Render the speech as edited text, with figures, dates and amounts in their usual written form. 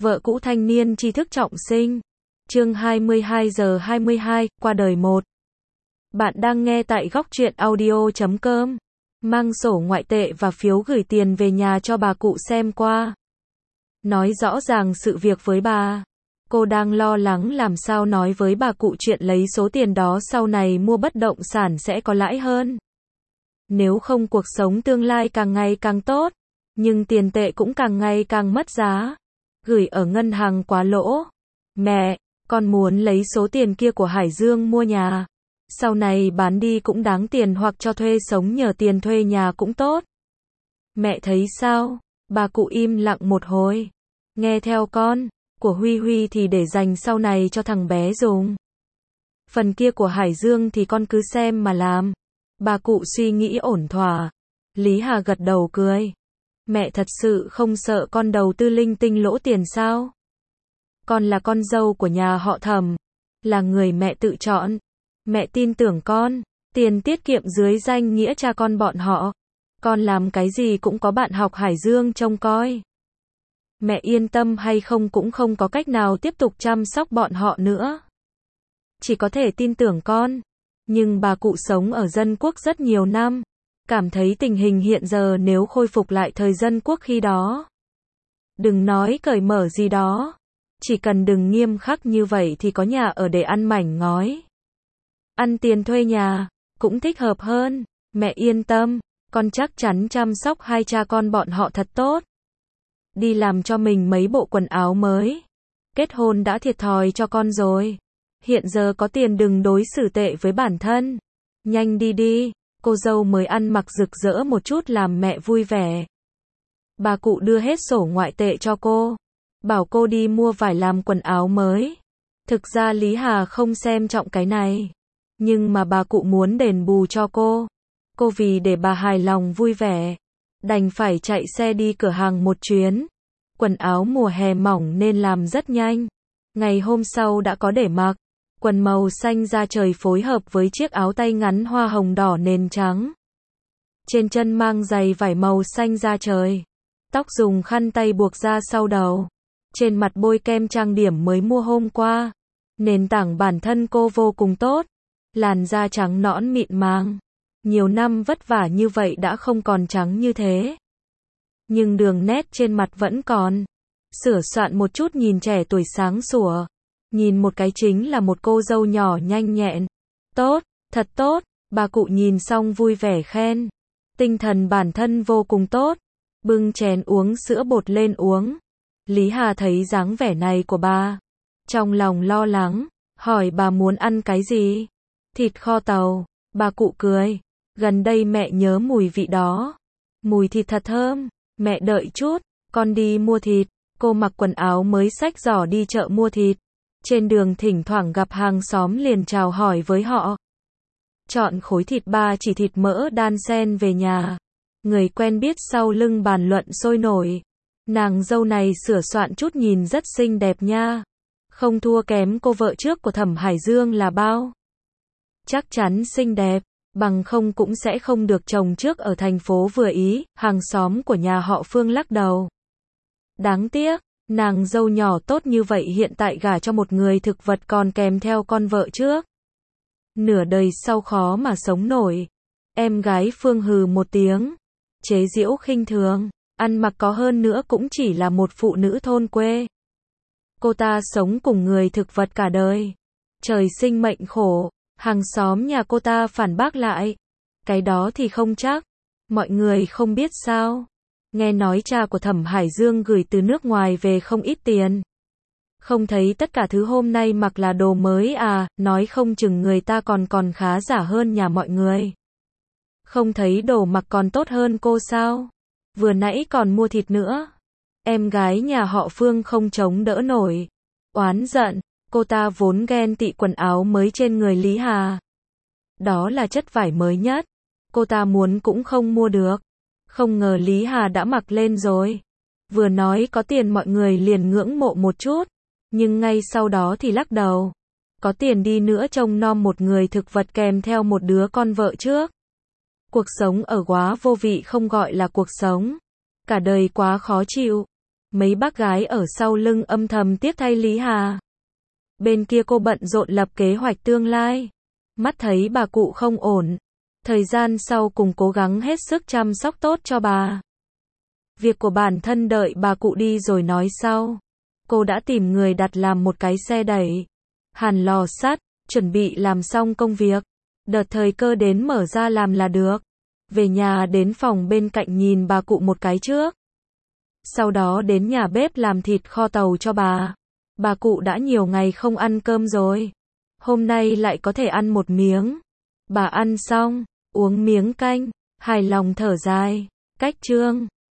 Vợ cũ thanh niên tri thức trọng sinh. Chương 22 giờ 22, qua đời 1. Bạn đang nghe tại góc truyện audio.com. Mang sổ ngoại tệ và phiếu gửi tiền về nhà cho bà cụ xem qua. Nói rõ ràng sự việc với bà. Cô đang lo lắng làm sao nói với bà cụ chuyện lấy số tiền đó sau này mua bất động sản sẽ có lãi hơn. Nếu không cuộc sống tương lai càng ngày càng tốt, nhưng tiền tệ cũng càng ngày càng mất giá. Gửi ở ngân hàng quá lỗ. Mẹ, con muốn lấy số tiền kia của Hải Dương mua nhà. Sau này bán đi cũng đáng tiền hoặc cho thuê sống nhờ tiền thuê nhà cũng tốt. Mẹ thấy sao? Bà cụ im lặng một hồi. Nghe theo con, của Huy Huy thì để dành sau này cho thằng bé dùng. Phần kia của Hải Dương thì con cứ xem mà làm. Bà cụ suy nghĩ ổn thỏa. Lý Hà gật đầu cười. Mẹ thật sự không sợ con đầu tư linh tinh lỗ tiền sao? Con là con dâu của nhà họ Thẩm, là người mẹ tự chọn. Mẹ tin tưởng con, tiền tiết kiệm dưới danh nghĩa cha con bọn họ. Con làm cái gì cũng có bạn học Hải Dương trông coi. Mẹ yên tâm hay không cũng không có cách nào tiếp tục chăm sóc bọn họ nữa. Chỉ có thể tin tưởng con. Nhưng bà cụ sống ở dân quốc rất nhiều năm. Cảm thấy tình hình hiện giờ nếu khôi phục lại thời dân quốc khi đó. Đừng nói cởi mở gì đó. Chỉ cần đừng nghiêm khắc như vậy thì có nhà ở để ăn mảnh ngói. Ăn tiền thuê nhà, cũng thích hợp hơn. Mẹ yên tâm, con chắc chắn chăm sóc hai cha con bọn họ thật tốt. Đi làm cho mình mấy bộ quần áo mới. Kết hôn đã thiệt thòi cho con rồi. Hiện giờ có tiền đừng đối xử tệ với bản thân. Nhanh đi đi. Cô dâu mới ăn mặc rực rỡ một chút làm mẹ vui vẻ. Bà cụ đưa hết sổ ngoại tệ cho cô. Bảo cô đi mua vải làm quần áo mới. Thực ra Lý Hà không xem trọng cái này. Nhưng mà bà cụ muốn đền bù cho cô. Cô vì để bà hài lòng vui vẻ. Đành phải chạy xe đi cửa hàng một chuyến. Quần áo mùa hè mỏng nên làm rất nhanh. Ngày hôm sau đã có để mặc. Quần màu xanh da trời phối hợp với chiếc áo tay ngắn hoa hồng đỏ nền trắng. Trên chân mang giày vải màu xanh da trời. Tóc dùng khăn tay buộc ra sau đầu. Trên mặt bôi kem trang điểm mới mua hôm qua. Nền tảng bản thân cô vô cùng tốt. Làn da trắng nõn mịn màng. Nhiều năm vất vả như vậy đã không còn trắng như thế. Nhưng đường nét trên mặt vẫn còn. Sửa soạn một chút nhìn trẻ tuổi sáng sủa. Nhìn một cái chính là một cô dâu nhỏ nhanh nhẹn. Tốt, thật tốt, bà cụ nhìn xong vui vẻ khen. Tinh thần bản thân vô cùng tốt. Bưng chén uống sữa bột lên uống. Lý Hà thấy dáng vẻ này của bà. Trong lòng lo lắng, hỏi bà muốn ăn cái gì? Thịt kho tàu, bà cụ cười. Gần đây mẹ nhớ mùi vị đó. Mùi thịt thật thơm, mẹ đợi chút, con đi mua thịt. Cô mặc quần áo mới xách giỏ đi chợ mua thịt. Trên đường thỉnh thoảng gặp hàng xóm liền chào hỏi với họ. Chọn khối thịt ba chỉ thịt mỡ đan sen về nhà. Người quen biết sau lưng bàn luận sôi nổi. Nàng dâu này sửa soạn chút nhìn rất xinh đẹp nha. Không thua kém cô vợ trước của Thẩm Hải Dương là bao. Chắc chắn xinh đẹp, bằng không cũng sẽ không được chồng trước ở thành phố vừa ý. Hàng xóm của nhà họ Phương lắc đầu. Đáng tiếc. Nàng dâu nhỏ tốt như vậy hiện tại gả cho một người thực vật còn kèm theo con vợ trước. Nửa đời sau khó mà sống nổi. Em gái Phương hừ một tiếng. Chế giễu khinh thường. Ăn mặc có hơn nữa cũng chỉ là một phụ nữ thôn quê. Cô ta sống cùng người thực vật cả đời. Trời sinh mệnh khổ. Hàng xóm nhà cô ta phản bác lại. Cái đó thì không chắc. Mọi người không biết sao. Nghe nói cha của Thẩm Hải Dương gửi từ nước ngoài về không ít tiền. Không thấy tất cả thứ hôm nay mặc là đồ mới à, nói không chừng người ta còn khá giả hơn nhà mọi người. Không thấy đồ mặc còn tốt hơn cô sao? Vừa nãy còn mua thịt nữa. Em gái nhà họ Phương không chống đỡ nổi. Oán giận, cô ta vốn ghen tị quần áo mới trên người Lý Hà. Đó là chất vải mới nhất. Cô ta muốn cũng không mua được. Không ngờ Lý Hà đã mặc lên rồi. Vừa nói có tiền mọi người liền ngưỡng mộ một chút. Nhưng ngay sau đó thì lắc đầu. Có tiền đi nữa trông nom một người thực vật kèm theo một đứa con vợ trước. Cuộc sống ở quá vô vị không gọi là cuộc sống. Cả đời quá khó chịu. Mấy bác gái ở sau lưng âm thầm tiếp thay Lý Hà. Bên kia cô bận rộn lập kế hoạch tương lai. Mắt thấy bà cụ không ổn. Thời gian sau cùng cố gắng hết sức chăm sóc tốt cho bà. Việc của bản thân đợi bà cụ đi rồi nói sau. Cô đã tìm người đặt làm một cái xe đẩy, hàn lò sắt, chuẩn bị làm xong công việc. Đợt thời cơ đến mở ra làm là được. Về nhà đến phòng bên cạnh nhìn bà cụ một cái trước. Sau đó đến nhà bếp làm thịt kho tàu cho bà. Bà cụ đã nhiều ngày không ăn cơm rồi. Hôm nay lại có thể ăn một miếng. Bà ăn xong, uống miếng canh, hài lòng thở dài. Cách chương